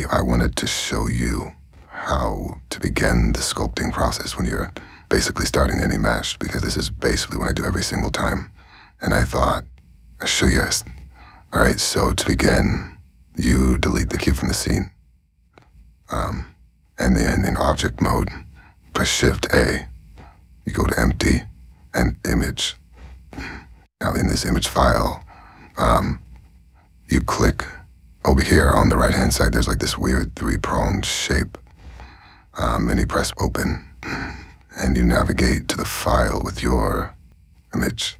I wanted to show you how to begin the sculpting process when you're basically starting any mesh, because this is basically what I do every single time. And I thought, I'll show you guys. All right, so to begin, you delete the cube from the scene. And then in object mode, press Shift A. You go to empty and image. Now in this image file, you click over here on the right-hand side. There's like this weird three-pronged shape. And you press open, and you navigate to the file with your image.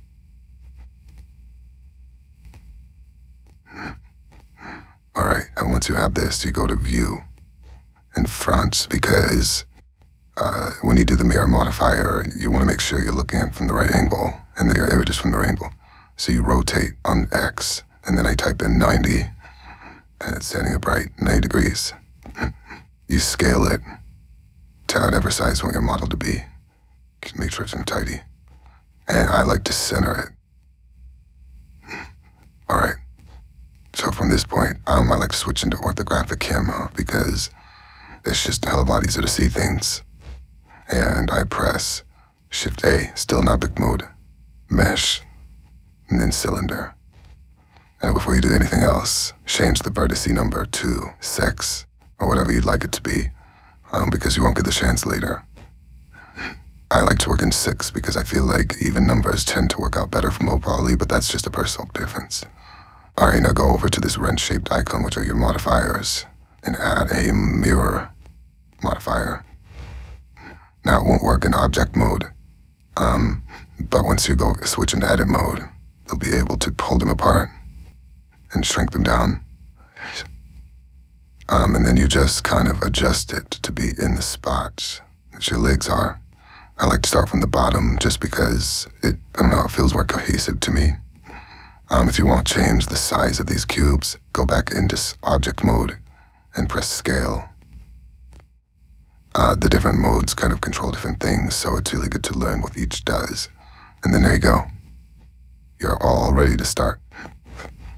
All right, and once you have this, you go to View and Front, because when you do the mirror modifier, you want to make sure you're looking at it from the right angle, and then your image is from the right angle. So you rotate on X, and then I type in 90, and it's setting it right 90 degrees. You scale it to whatever size you want your model to be. Just make sure it's tidy. And I like to center it. All right. So from this point, I like to switch into orthographic camera, because it's just a hell of a lot easier to see things. And I press Shift A, still in object mode, mesh, and then cylinder. And before you do anything else, change the vertice number to 6, or whatever you'd like it to be, because you won't get the chance later. I like to work in 6 because I feel like even numbers tend to work out better for low poly, but that's just a personal difference. All right, now go over to this wrench-shaped icon, which are your modifiers, and add a mirror modifier. Now it won't work in object mode, but once you go switch into edit mode, you'll be able to pull them apart and shrink them down. And then you just kind of adjust it to be in the spots that your legs are. I like to start from the bottom just because it feels more cohesive to me. If you want to change the size of these cubes, go back into object mode and press scale. The different modes kind of control different things, so it's really good to learn what each does. And then there you go. You're all ready to start.